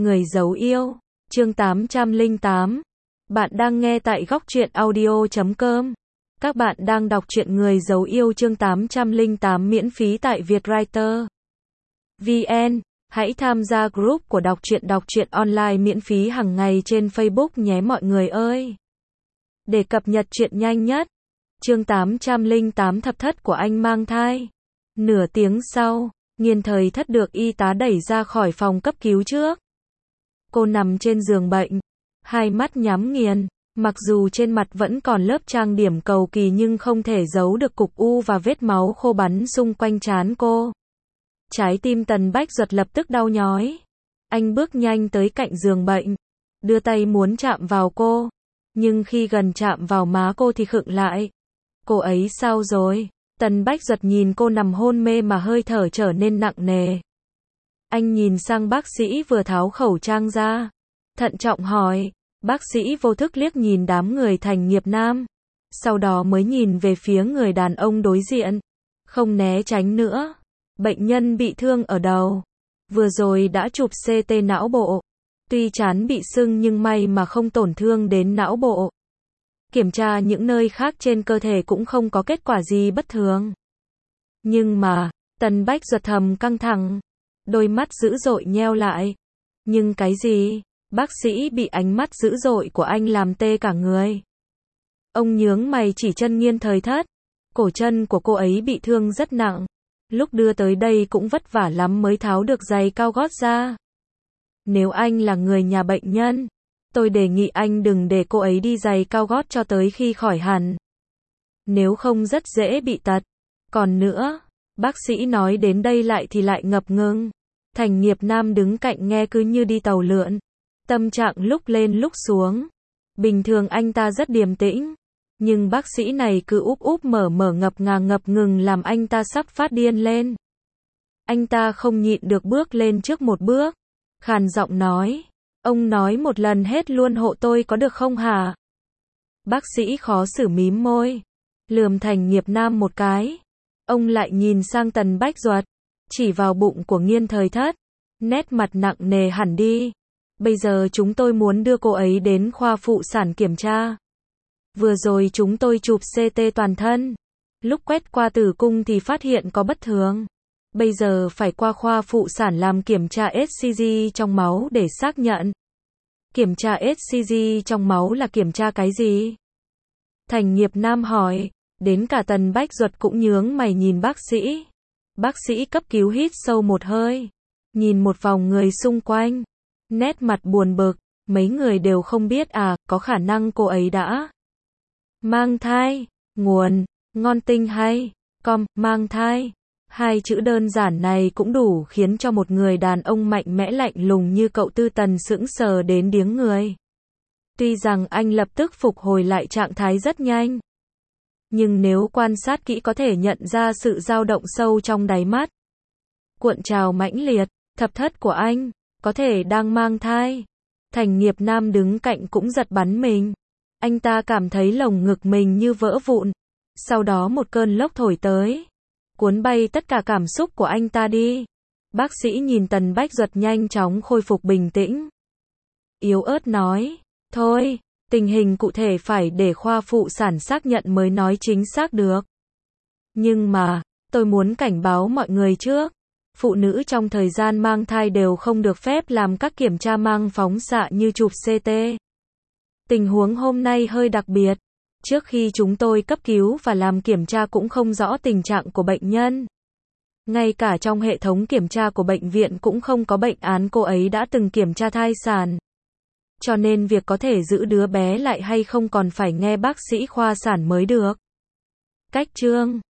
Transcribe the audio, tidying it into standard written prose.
Người giấu yêu, chương 808. Bạn đang nghe tại góc truyện audio.com. Các bạn đang đọc truyện Người giấu yêu chương 808 miễn phí tại Vietwriter VN. Hãy tham gia group của đọc truyện online miễn phí hàng ngày trên Facebook nhé mọi người ơi. Để cập nhật truyện nhanh nhất. Chương 808 thập thất của anh mang thai. Nửa tiếng sau, Nghiên Thời Thất được y tá đẩy ra khỏi phòng cấp cứu trước. Cô nằm trên giường bệnh, hai mắt nhắm nghiền, mặc dù trên mặt vẫn còn lớp trang điểm cầu kỳ nhưng không thể giấu được cục u và vết máu khô bắn xung quanh trán cô. Trái tim Tần Bách Duật lập tức đau nhói. Anh bước nhanh tới cạnh giường bệnh, đưa tay muốn chạm vào cô, nhưng khi gần chạm vào má cô thì khựng lại. Cô ấy sao rồi? Tần Bách Duật nhìn cô nằm hôn mê mà hơi thở trở nên nặng nề. Anh nhìn sang bác sĩ vừa tháo khẩu trang ra, thận trọng hỏi. Bác sĩ vô thức liếc nhìn đám người Thành Nghiệp Nam, sau đó mới nhìn về phía người đàn ông đối diện, không né tránh nữa. Bệnh nhân bị thương ở đầu, vừa rồi đã chụp CT não bộ, tuy trán bị sưng nhưng may mà không tổn thương đến não bộ. Kiểm tra những nơi khác trên cơ thể cũng không có kết quả gì bất thường. Nhưng mà, Tần Bách Duật thầm căng thẳng, đôi mắt dữ dội nheo lại. Nhưng cái gì? Bác sĩ bị ánh mắt dữ dội của anh làm tê cả người. Ông nhướng mày chỉ chân Nghiên Thời Thất. Cổ chân của cô ấy bị thương rất nặng. Lúc đưa tới đây cũng vất vả lắm mới tháo được giày cao gót ra. Nếu anh là người nhà bệnh nhân, tôi đề nghị anh đừng để cô ấy đi giày cao gót cho tới khi khỏi hẳn. Nếu không rất dễ bị tật. Còn nữa, bác sĩ nói đến đây lại ngập ngừng. Thành Nghiệp Nam đứng cạnh nghe cứ như đi tàu lượn. Tâm trạng lúc lên lúc xuống. Bình thường anh ta rất điềm tĩnh, nhưng bác sĩ này cứ úp úp mở mở ngập ngừng làm anh ta sắp phát điên lên. Anh ta không nhịn được bước lên trước một bước, khàn giọng nói, ông nói một lần hết luôn hộ tôi có được không hả? Bác sĩ khó xử mím môi, lườm Thành Nghiệp Nam một cái. Ông lại nhìn sang Tần Bách Duật, chỉ vào bụng của Nghiên Thời Thất, nét mặt nặng nề hẳn đi. Bây giờ chúng tôi muốn đưa cô ấy đến khoa phụ sản kiểm tra. Vừa rồi chúng tôi chụp CT toàn thân. Lúc quét qua tử cung thì phát hiện có bất thường. Bây giờ phải qua khoa phụ sản làm kiểm tra HCG trong máu để xác nhận. Kiểm tra HCG trong máu là kiểm tra cái gì? Thành Nghiệp Nam hỏi. Đến cả Tần Bách Duật cũng nhướng mày nhìn bác sĩ. Bác sĩ cấp cứu hít sâu một hơi, nhìn một vòng người xung quanh, nét mặt buồn bực. Mấy người đều không biết à, có khả năng cô ấy đã mang thai. Nguồn, Ngon Tinh hay mang thai. Hai chữ đơn giản này cũng đủ khiến cho một người đàn ông mạnh mẽ lạnh lùng như cậu Tư Tần sững sờ đến điếng người. Tuy rằng anh lập tức phục hồi lại trạng thái rất nhanh, nhưng nếu quan sát kỹ có thể nhận ra sự dao động sâu trong đáy mắt. Cuộn trào mãnh liệt, thập thất của anh, có thể đang mang thai. Thành Nghiệp Nam đứng cạnh cũng giật bắn mình. Anh ta cảm thấy lồng ngực mình như vỡ vụn. Sau đó một cơn lốc thổi tới, cuốn bay tất cả cảm xúc của anh ta đi. Bác sĩ nhìn Tần Bách Duật nhanh chóng khôi phục bình tĩnh, yếu ớt nói, thôi, tình hình cụ thể phải để khoa phụ sản xác nhận mới nói chính xác được. Nhưng mà, tôi muốn cảnh báo mọi người trước. Phụ nữ trong thời gian mang thai đều không được phép làm các kiểm tra mang phóng xạ như chụp CT. Tình huống hôm nay hơi đặc biệt. Trước khi chúng tôi cấp cứu và làm kiểm tra cũng không rõ tình trạng của bệnh nhân. Ngay cả trong hệ thống kiểm tra của bệnh viện cũng không có bệnh án cô ấy đã từng kiểm tra thai sản. Cho nên việc có thể giữ đứa bé lại hay không còn phải nghe bác sĩ khoa sản mới được. Cách chương